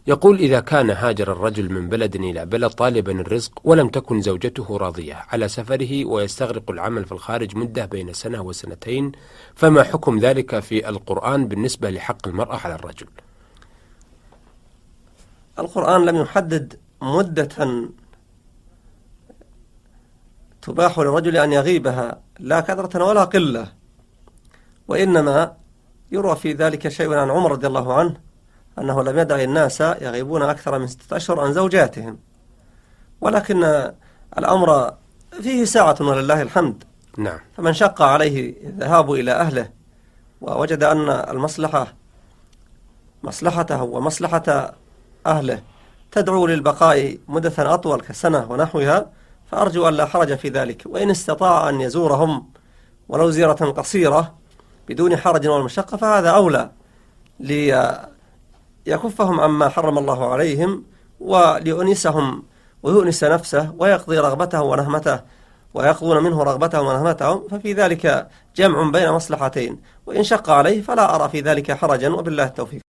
يقول: إذا كان هاجر الرجل من بلد إلى بلد طالبا الرزق ولم تكن زوجته راضية على سفره ويستغرق العمل في الخارج مدة بين سنة وسنتين، فما حكم ذلك في القرآن بالنسبة لحق المرأة على الرجل؟ القرآن لم يحدد مدة تباح للرجل أن يغيبها لا كثرة ولا قلة، وإنما يروى في ذلك شيء عن عمر رضي الله عنه أنه لم يدع الناس يغيبون أكثر من 6 أشهر عن زوجاتهم، ولكن الأمر فيه ساعة ولله الحمد. نعم. فمن شق عليه الذهاب إلى أهله ووجد أن المصلحة مصلحته ومصلحة أهله تدعو للبقاء مدة أطول كسنة ونحوها، فأرجو أن لا حرج في ذلك. وإن استطاع أن يزورهم ولو زيارة قصيرة بدون حرج ولا مشقة فهذا أولى، ليكفهم عما حرم الله عليهم وليؤنسهم ويؤنس نفسه ويقضي رغبته ونهمته ويقضون منه رغبته ونهمته، ففي ذلك جمع بين مصلحتين. وإن شق عليه فلا أرى في ذلك حرجا، وبالله التوفيق.